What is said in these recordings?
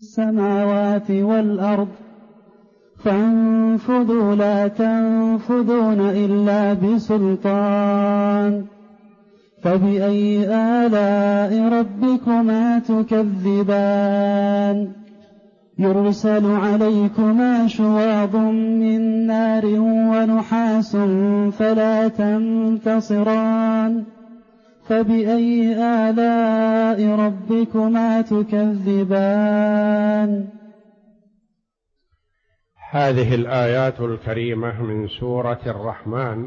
السماوات والأرض فانفذوا لا تنفذون إلا بسلطان فبأي آلاء ربكما تكذبان يرسل عليكما شواظ من نار ونحاس فلا تنتصران فبأي آلاء ربكما تكذبان. هذه الآيات الكريمة من سورة الرحمن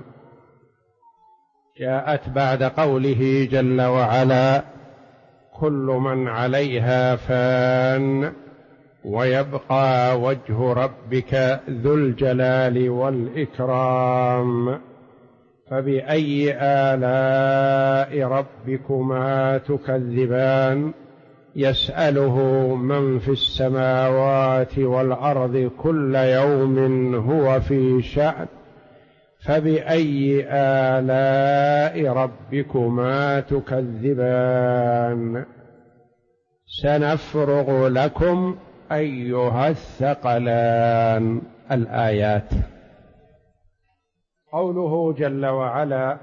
جاءت بعد قوله جل وعلا: كل من عليها فان ويبقى وجه ربك ذو الجلال والإكرام فبأي آلاء ربكما تكذبان يسأله من في السماوات والأرض كل يوم هو في شأن فبأي آلاء ربكما تكذبان سنفرغ لكم أيها الثقلان. الآيات. قوله جل وعلا: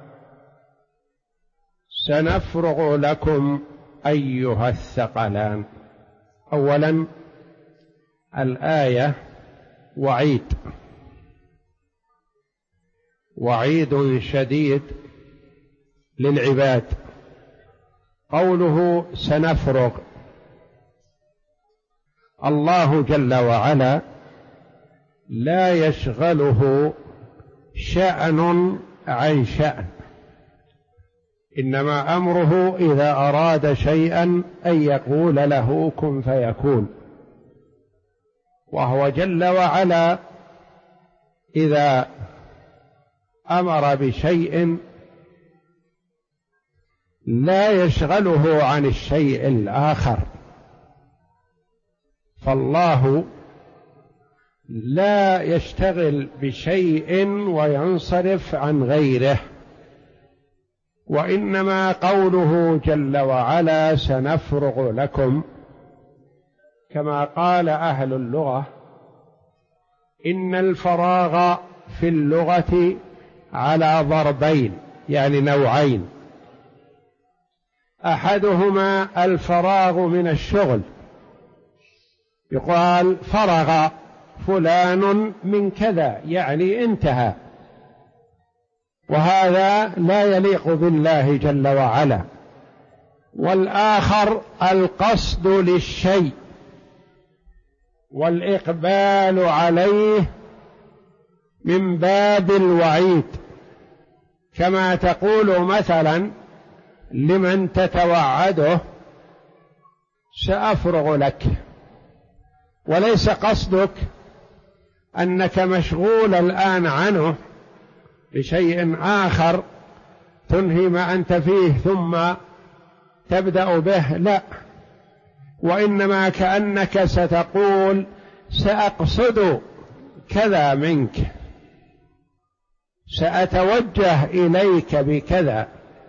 سنفرغ لكم أيها الثقلان. أولا الآية وعيد شديد للعباد. قوله سنفرغ، الله جل وعلا لا يشغله شأن عن شأن، إنما أمره إذا أراد شيئا أن يقول له كن فيكون، وهو جل وعلا إذا أمر بشيء لا يشغله عن الشيء الآخر، فالله لا يشتغل بشيء وينصرف عن غيره، وإنما قوله جل وعلا سنفرغ لكم، كما قال أهل اللغة إن الفراغ في اللغة على ضربين، يعني نوعين: أحدهما الفراغ من الشغل، يقال فرغ فلان من كذا، يعني انتهى، وهذا لا يليق بالله جل وعلا. والآخر القصد للشيء والإقبال عليه من باب الوعيد، كما تقول مثلا لمن تتوعده سأفرغ لك، وليس قصدك أنك مشغول الآن عنه بشيء آخر تنهي ما أنت فيه ثم تبدأ به، لا، وإنما كأنك ستقول سأقصد كذا منك، سأتوجه إليك بكذا.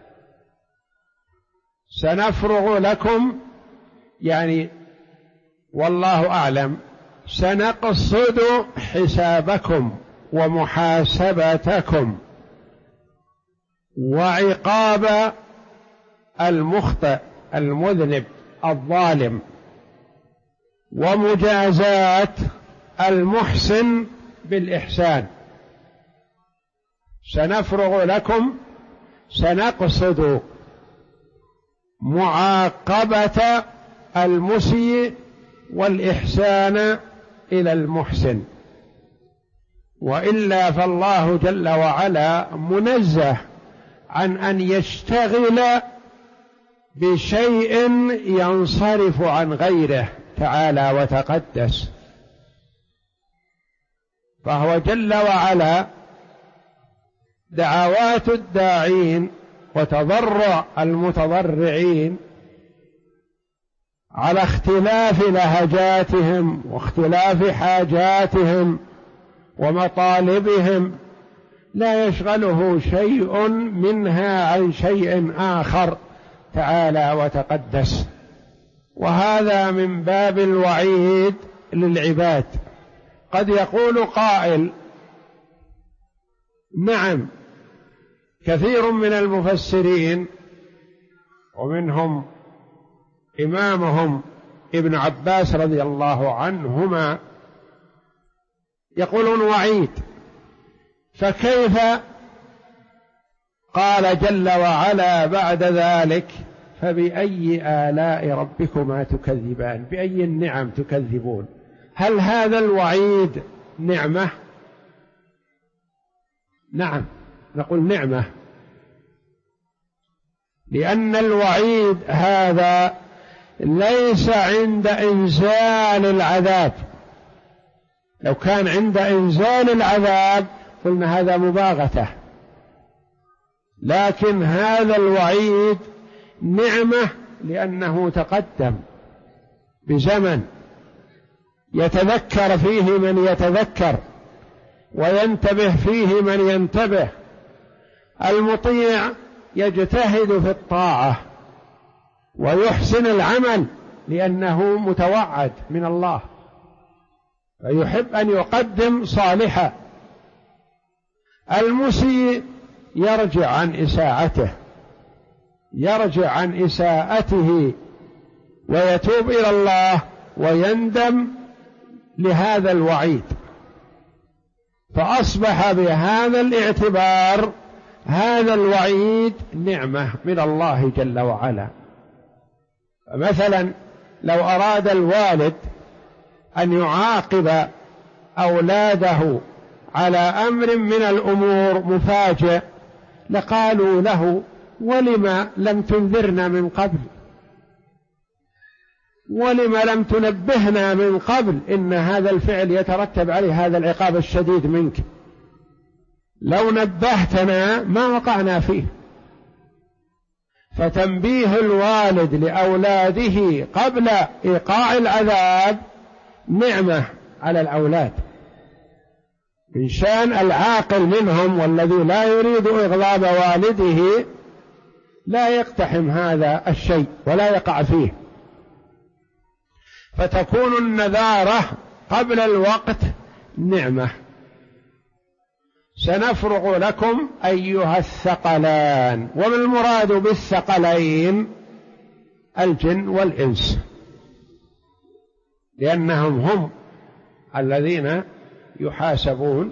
سنفرغ لكم يعني والله أعلم سنقصد حسابكم ومحاسبتكم وعقاب المخطئ المذنب الظالم ومجازاة المحسن بالإحسان. سنفرغ لكم سنقصد معاقبة المسيء والإحسان إلى المحسن، وإلا فالله جل وعلا منزه عن أن يشتغل بشيء ينصرف عن غيره تعالى وتقدس، فهو جل وعلا دعوات الداعين وتضرع المتضرعين على اختلاف لهجاتهم واختلاف حاجاتهم ومطالبهم لا يشغله شيء منها عن شيء آخر تعالى وتقدس. وهذا من باب الوعيد للعباد. قد يقول قائل: نعم، كثير من المفسرين ومنهم إمامهم ابن عباس رضي الله عنهما يقولون وعيد، فكيف قال جل وعلا بعد ذلك: فبأي آلاء ربكما تكذبان؟ بأي النعم تكذبون؟ هل هذا الوعيد نعمة؟ نعم، نقول نعمة، لأن الوعيد هذا ليس عند إنزال العذاب. لو كان عند إنزال العذاب قلنا هذا مباغتة، لكن هذا الوعيد نعمة لأنه تقدم بزمن يتذكر فيه من يتذكر وينتبه فيه من ينتبه. المطيع يجتهد في الطاعة ويحسن العمل لأنه متوعد من الله، فيحب أن يقدم صالحا. المسيء يرجع عن إساءته، يرجع عن إساءته ويتوب إلى الله ويندم لهذا الوعيد، فأصبح بهذا الاعتبار هذا الوعيد نعمة من الله جل وعلا. مثلا لو أراد الوالد أن يعاقب أولاده على أمر من الأمور مفاجئ لقالوا له: ولم لم تنذرنا من قبل؟ ولم لم تنبهنا من قبل إن هذا الفعل يترتب عليه هذا العقاب الشديد منك؟ لو نبهتنا ما وقعنا فيه. فتنبيه الوالد لأولاده قبل إيقاع العذاب نعمة على الأولاد. إن شان العاقل منهم والذي لا يريد إغضاب والده لا يقتحم هذا الشيء ولا يقع فيه، فتكون النذارة قبل الوقت نعمة. سنفرغ لكم أيها الثقلان. وما المراد بالثقلين؟ الجن والإنس، لأنهم هم الذين يحاسبون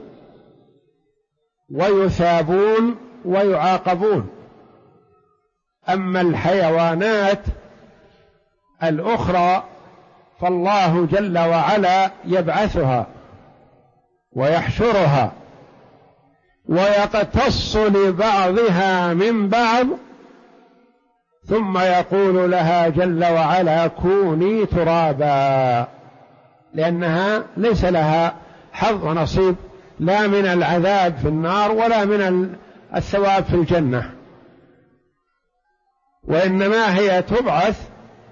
ويثابون ويعاقبون. أما الحيوانات الأخرى فالله جل وعلا يبعثها ويحشرها ويقتص لبعضها من بعض، ثم يقول لها جل وعلا: كوني ترابا، لأنها ليس لها حظ ونصيب لا من العذاب في النار ولا من الثواب في الجنة، وإنما هي تبعث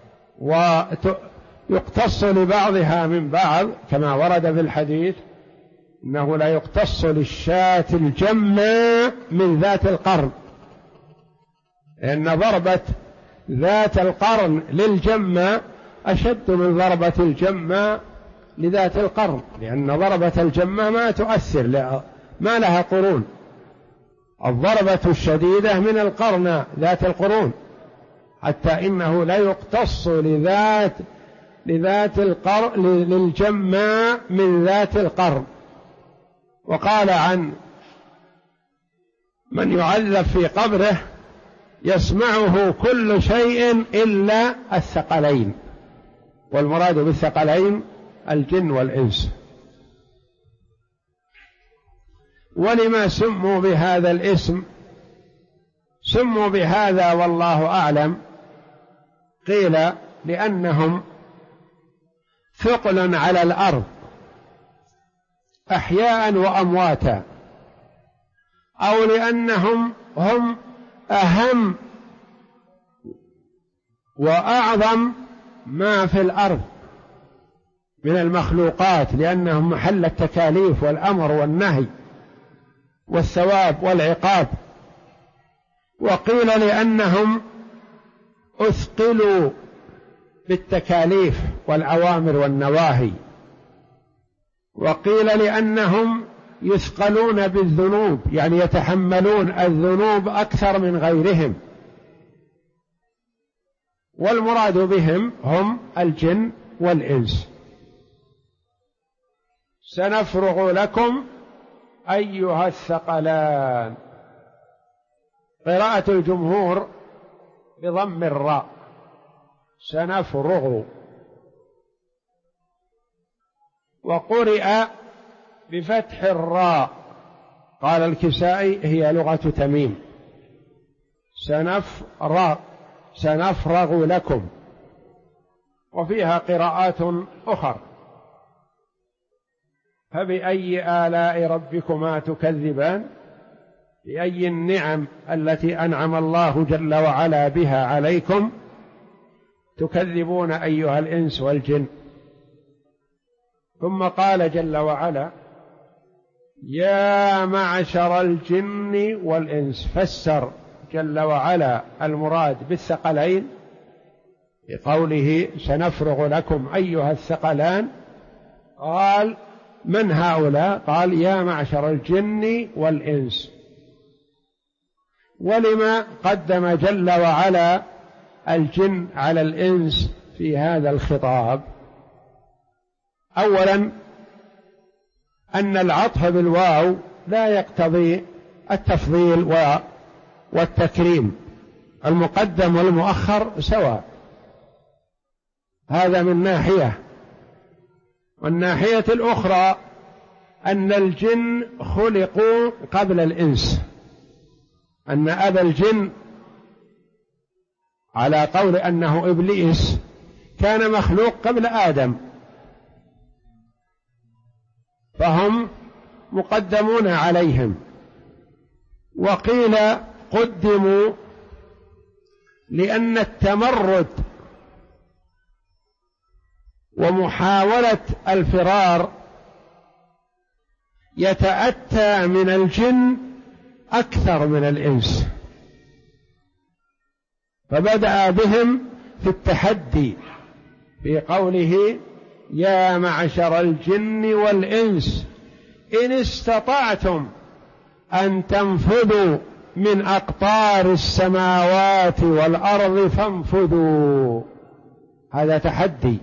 ويقتص لبعضها من بعض، كما ورد في الحديث: إنه لا يقتص للشاة الجمة من ذات القرن، لأن ضربة ذات القرن للجمة أشد من ضربة الجمة لذات القرن، لأن ضربة الجمة ما تؤثر، ما لها قرون. الضربة الشديدة من القرن ذات القرون، حتى إنه لا يقتص لذات القرن للجمة من ذات القرن. وقال عن من يعذب في قبره: يسمعه كل شيء إلا الثقلين. والمراد بالثقلين الجن والإنس. ولما سموا بهذا الاسم؟ سموا بهذا والله أعلم. قيل لأنهم ثقل على الأرض أحياء وأمواتا، أو لأنهم هم أهم وأعظم ما في الأرض من المخلوقات، لأنهم محل التكاليف والأمر والنهي والثواب والعقاب. وقيل لأنهم أثقلوا بالتكاليف والأوامر والنواهي، وقيل لأنهم يثقلون بالذنوب، يعني يتحملون الذنوب أكثر من غيرهم، والمراد بهم هم الجن والإنس. سنفرغ لكم أيها الثقلان. قراءة الجمهور بضم الراء، سنفرغ، وقرئ بفتح الراء، قال الكسائي هي لغة تميم، سنفرغ لكم، وفيها قراءات أخرى. فبأي آلاء ربكما تكذبان؟ بأي النعم التي أنعم الله جل وعلا بها عليكم تكذبون أيها الإنس والجن؟ ثم قال جل وعلا: يا معشر الجن والإنس. فسر جل وعلا المراد بالثقلين بقوله سنفرغ لكم أيها الثقلان، قال: من هؤلاء؟ قال: يا معشر الجن والإنس. ولما قدم جل وعلا الجن على الإنس في هذا الخطاب؟ أولا أن العطف بالواو لا يقتضي التفضيل والتكريم، المقدم والمؤخر سواء، هذا من ناحية. والناحية الأخرى أن الجن خلقوا قبل الإنس، أن أبا الجن على قول أنه إبليس كان مخلوق قبل آدم، فهم مقدمون عليهم. وقيل قدموا لأن التمرد ومحاولة الفرار يتأتى من الجن أكثر من الإنس، فبدأ بهم في التحدي في قوله يا معشر الجن والإنس إن استطعتم أن تنفذوا من أقطار السماوات والأرض فانفذوا. هذا تحدي،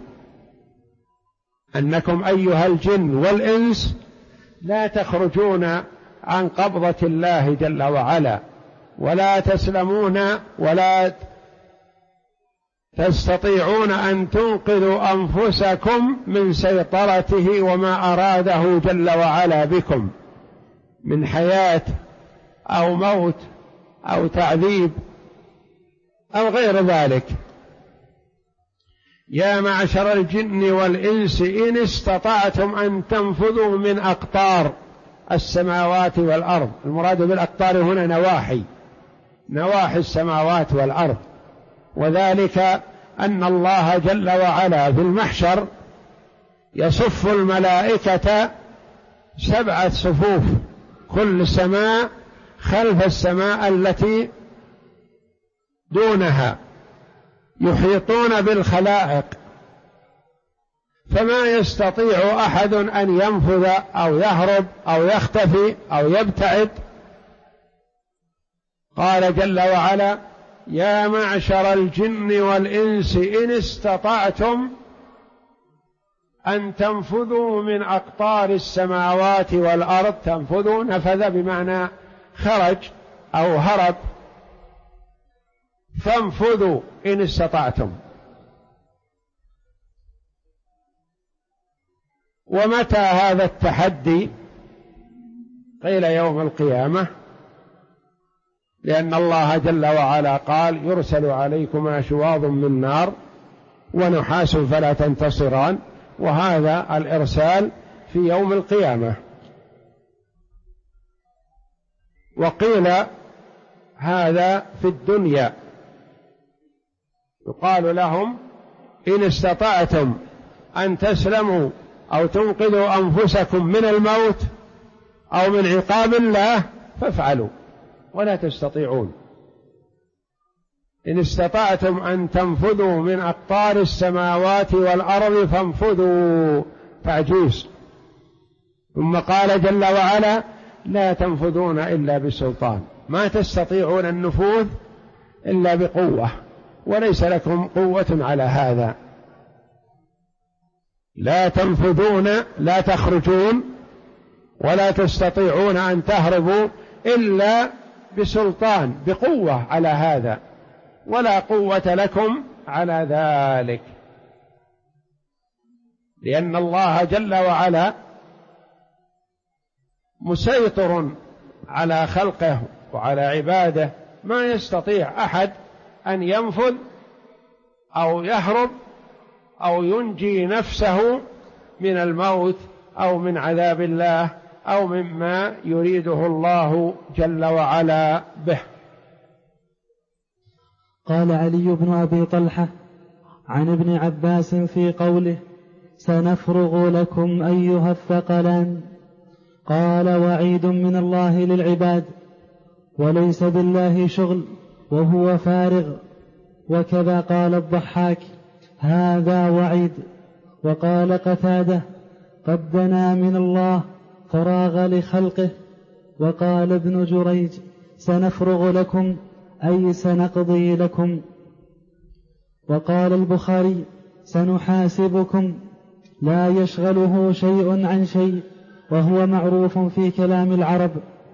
أنكم أيها الجن والإنس لا تخرجون عن قبضة الله جل وعلا، ولا تسلمون ولا تستطيعون أن تنقذوا أنفسكم من سيطرته وما أراده جل وعلا بكم من حياة أو موت أو تعذيب أو غير ذلك. يا معشر الجن والإنس إن استطعتم أن تنفذوا من أقطار السماوات والأرض. المراد بالأقطار هنا نواحي السماوات والأرض، وذلك أن الله جل وعلا في المحشر يصف الملائكة 7 صفوف، كل سماء خلف السماء التي دونها، يحيطون بالخلائق، فما يستطيع أحد أن ينفذ أو يهرب أو يختفي أو يبتعد. قال جل وعلا يا معشر الجن والإنس إن استطعتم أن تنفذوا من أقطار السماوات والأرض. تنفذوا نفذ بمعنى خرج أو هرب، فانفذوا إن استطعتم. ومتى هذا التحدي؟ قيل يوم القيامة، لأن الله جل وعلا قال يرسل عليكما شواظ من نار ونحاس فلا تنتصران، وهذا الإرسال في يوم القيامة. وقيل هذا في الدنيا، يقال لهم إن استطعتم أن تسلموا أو تنقذوا أنفسكم من الموت أو من عقاب الله فافعلوا، ولا تستطيعون. إن استطعتم أن تنفذوا من أقطار السماوات والأرض فانفذوا، تعجيز. ثم قال جل وعلا لا تنفذون إلا بسلطان، ما تستطيعون النفوذ إلا بقوة، وليس لكم قوة على هذا. لا تنفذون، لا تخرجون ولا تستطيعون أن تهربوا إلا بسلطان، بقوة على هذا، ولا قوة لكم على ذلك، لأن الله جل وعلا مسيطر على خلقه وعلى عباده، ما يستطيع أحد أن ينفذ أو يهرب أو ينجي نفسه من الموت أو من عذاب الله أو مما يريده الله جل وعلا به. قال علي بن أبي طلحة عن ابن عباس في قوله سنفرغ لكم أيها الثقلان، قال وعيد من الله للعباد، وليس بالله شغل وهو فارغ. وكذا قال الضحاك هذا وعيد. وقال قتادة قد دنا من الله فراغ لخلقه. وقال ابن جريج سنفرغ لكم أي سنقضي لكم. وقال البخاري سنحاسبكم، لا يشغله شيء عن شيء، وهو معروف في كلام العرب.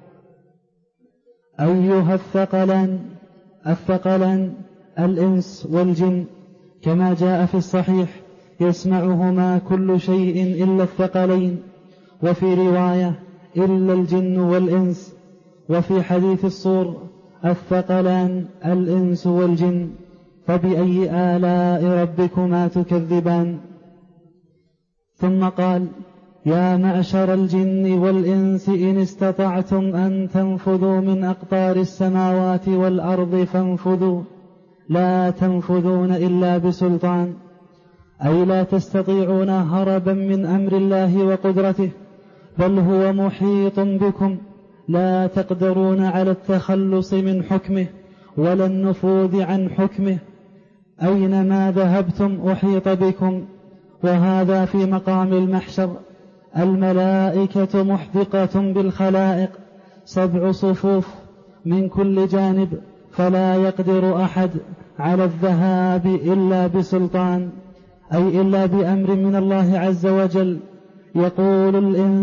أيها الثقلان الإنس والجن، كما جاء في الصحيح يسمعهما كل شيء إلا الثقلين، وفي رواية إلا الجن والإنس. وفي حديث الصور الثقلان الإنس والجن، فبأي آلاء ربكما تكذبان. ثم قال يا معشر الجن والإنس إن استطعتم أن تنفذوا من أقطار السماوات والأرض فانفذوا، لا تنفذون إلا بسلطان، أي لا تستطيعون هربا من أمر الله وقدرته، بل هو محيط بكم، لا تقدرون على التخلص من حكمه ولا النفوذ عن حكمه، أينما ذهبتم أحيط بكم. وهذا في مقام المحشر. الملائكة محدقة بالخلائق 7 صفوف من كل جانب، فلا يقدر أحد على الذهاب إلا بسلطان، أي إلا بأمر من الله عز وجل. يقول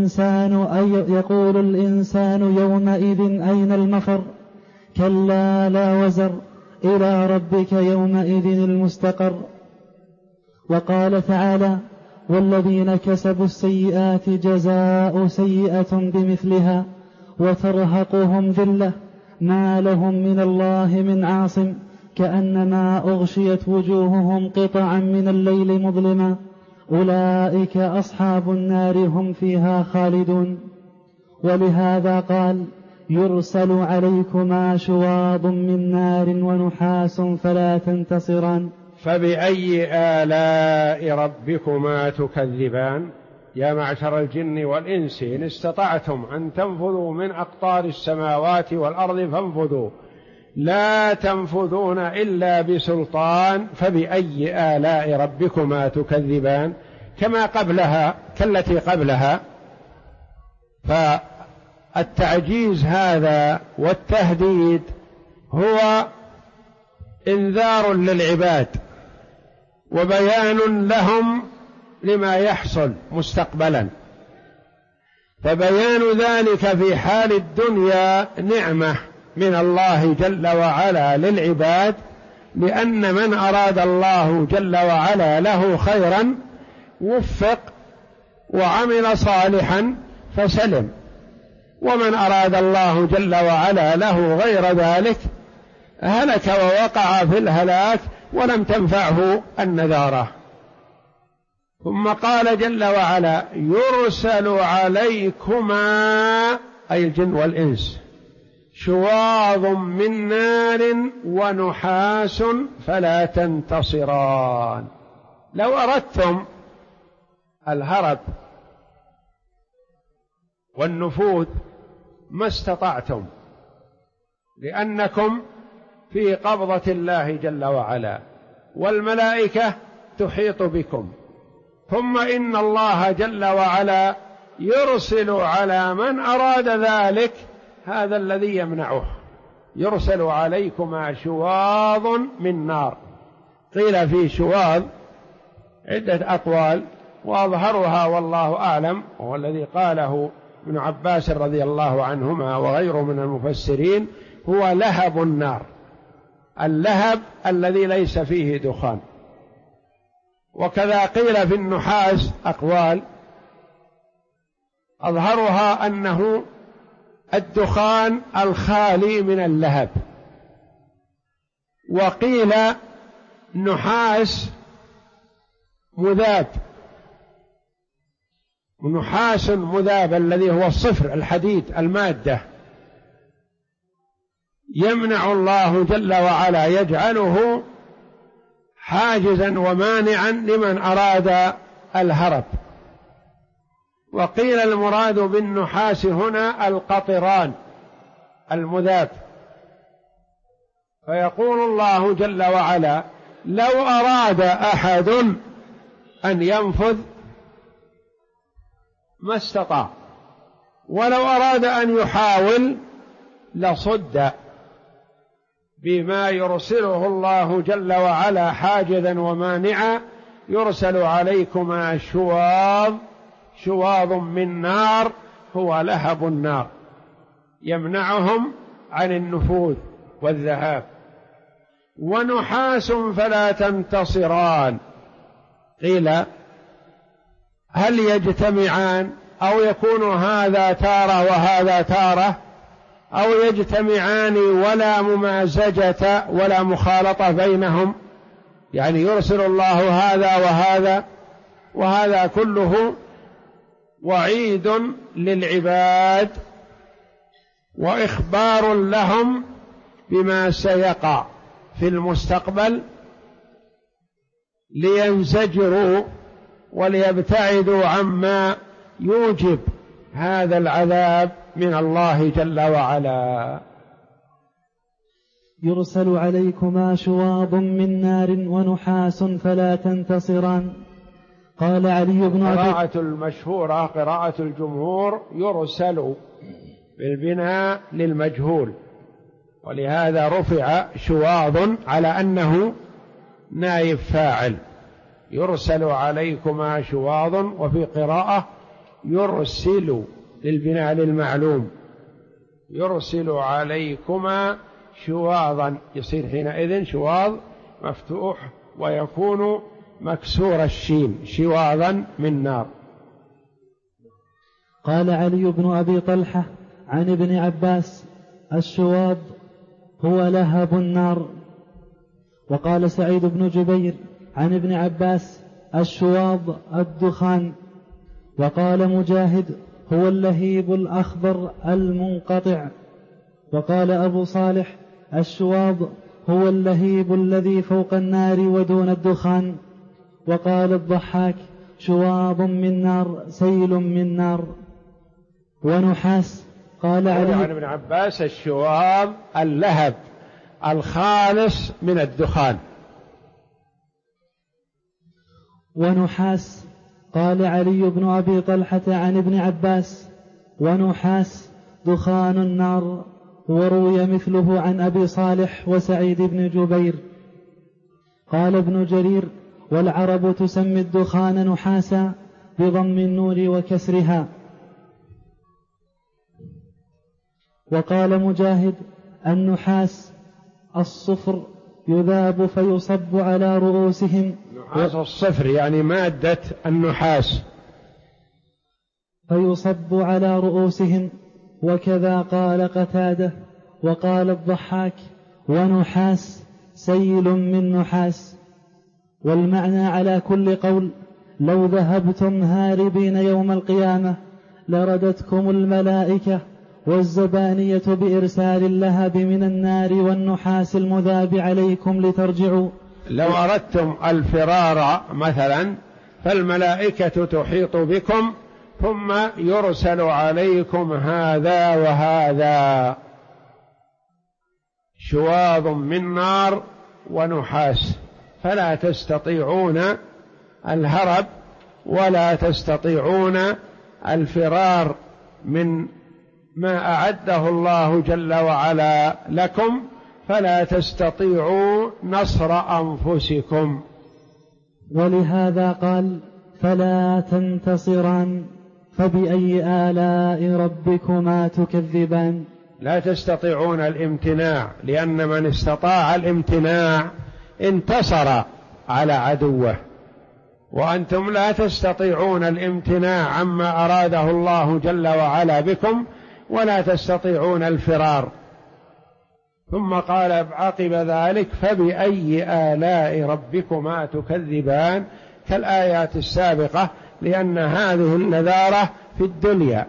الإنسان يومئذ أين المفر، كلا لا وزر، إلى ربك يومئذ المستقر. وقال تعالى والذين كسبوا السيئات جزاء سيئة بمثلها وترهقهم ذلة ما لهم من الله من عاصم، كأنما أغشيت وجوههم قطعا من الليل مظلما، أولئك أصحاب النار هم فيها خالدون. ولهذا قال يرسل عليكما شواظ من نار ونحاس فلا تنتصران. فبأي آلاء ربكما تكذبان؟ يا معشر الجن والإنس إن استطعتم أن تنفذوا من أقطار السماوات والأرض فانفذوا، لا تنفذون إلا بسلطان، فبأي آلاء ربكما تكذبان؟ كما قبلها كالتي قبلها. فالتعجيز هذا والتهديد هو إنذار للعباد وبيان لهم لما يحصل مستقبلا، فبيان ذلك في حال الدنيا نعمة من الله جل وعلا للعباد، لأن من أراد الله جل وعلا له خيرا وفق وعمل صالحا فسلم، ومن أراد الله جل وعلا له غير ذلك هلك ووقع في الهلاك ولم تنفعه النذارة. ثم قال جل وعلا يرسل عليكما أي الجن والإنس شواظ من نار ونحاس فلا تنتصران. لو أردتم الهرب والنفوذ ما استطعتم، لأنكم في قبضة الله جل وعلا، والملائكة تحيط بكم، ثم إن الله جل وعلا يرسل على من أراد ذلك هذا الذي يمنعه، يرسل عليكما شواظ من نار. قيل في شواظ عدة أقوال، وأظهرها والله أعلم هو الذي قاله ابن عباس رضي الله عنهما وغيره من المفسرين، هو لهب النار، اللهب الذي ليس فيه دخان. وكذا قيل في النحاس أقوال، أظهرها أنه الدخان الخالي من اللهب. وقيل نحاس مذاب، نحاس مذاب الذي هو الصفر الحديد المادة، يمنع الله جل وعلا، يجعله حاجزا ومانعا لمن أراد الهرب. وقيل المراد بالنحاس هنا القطران المذاب. فيقول الله جل وعلا: لو أراد أحد أن ينفذ ما استطاع، ولو أراد أن يحاول لصد، بما يرسله الله جل وعلا حاجزا ومانعا. يرسل عليكما شواظ من نار، هو لهب النار، يمنعهم عن النفوذ والذهاب. ونحاس فلا تنتصران. قيل هل يجتمعان أو يكون هذا تارة وهذا تارة، أو يجتمعان ولا ممازجة ولا مخالطة بينهم، يعني يرسل الله هذا وهذا، وهذا كله وعيد للعباد وإخبار لهم بما سيقع في المستقبل، لينزجروا وليبتعدوا عما يوجب هذا العذاب من الله جل وعلا. يرسل عليكما شواظ من نار ونحاس فلا تنتصران. قال علي بن أبي قراءة المشهورة قراءة الجمهور يرسل بالبناء للمجهول، ولهذا رفع شواظ على أنه نائب فاعل، يرسل عليكما شواظ. وفي قراءة يرسل للبناء للمعلوم، يرسل عليكما شواظا، يصير حينئذ شواظ مفتوح ويكون مكسور الشين، شواظا من نار. قال علي بن أبي طلحة عن ابن عباس: الشواظ هو لهب النار. وقال سعيد بن جبير عن ابن عباس: الشواظ الدخان. وقال مجاهد: هو اللهيب الأخضر المنقطع. وقال أبو صالح: الشواظ هو اللهيب الذي فوق النار ودون الدخان. وقال الضحاك: شواظ من نار سيل من نار. ونحاس. قال علي عن ابن عباس: الشواظ اللهب الخالص من الدخان. ونحاس. قال علي بن أبي طلحة عن ابن عباس: ونحاس دخان النار. وروي مثله عن أبي صالح وسعيد بن جبير. قال ابن جرير: والعرب تسمي الدخان نحاسا بضم النون وكسرها. وقال مجاهد: النحاس الصفر يذاب فيصب على رؤوسهم. نحاس الصفر يعني مادة النحاس، فيصب على رؤوسهم. وكذا قال قتادة. وقال الضحاك: ونحاس سيل من نحاس. والمعنى على كل قول: لو ذهبتم هاربين يوم القيامة لردتكم الملائكة والزبانية بإرسال اللهب من النار والنحاس المذاب عليكم لترجعوا. لو أردتم الفرار مثلا فالملائكة تحيط بكم، ثم يرسل عليكم هذا وهذا، شواظ من نار ونحاس، فلا تستطيعون الهرب ولا تستطيعون الفرار من ما أعده الله جل وعلا لكم، فلا تستطيعوا نصر أنفسكم. ولهذا قال فلا تنتصران، فبأي آلاء ربكما تكذبان. لا تستطيعون الامتناع، لأن من استطاع الامتناع انتصر على عدوه، وأنتم لا تستطيعون الامتناع عما أراده الله جل وعلا بكم، ولا تستطيعون الفرار. ثم قال عقب ذلك فبأي آلاء ربكما تكذبان، كالآيات السابقة، لأن هذه النذارة في الدنيا،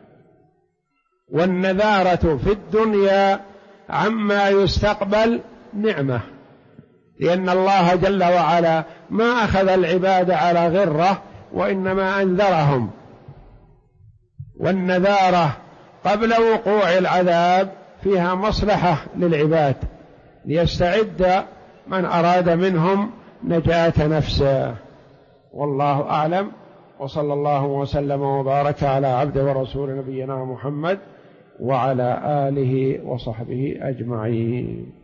والنذارة في الدنيا عما يستقبل نعمة، لأن الله جل وعلا ما أخذ العباد على غرة، وإنما أنذرهم. والنذارة قبل وقوع العذاب فيها مصلحة للعباد، ليستعد من أراد منهم نجاة نفسه. والله أعلم، وصلى الله وسلم وبارك على عبده ورسول نبينا محمد وعلى آله وصحبه أجمعين.